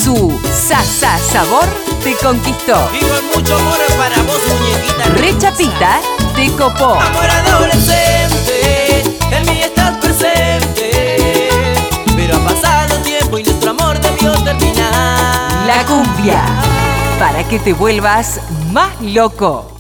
Su sabor te conquistó. Y con mucho amor para vos, muñequita. Re Chapita te copó. Amor adolescente, en mí estás presente. Pero ha pasado tiempo y nuestro amor debió terminar. La cumbia, para que te vuelvas más loco.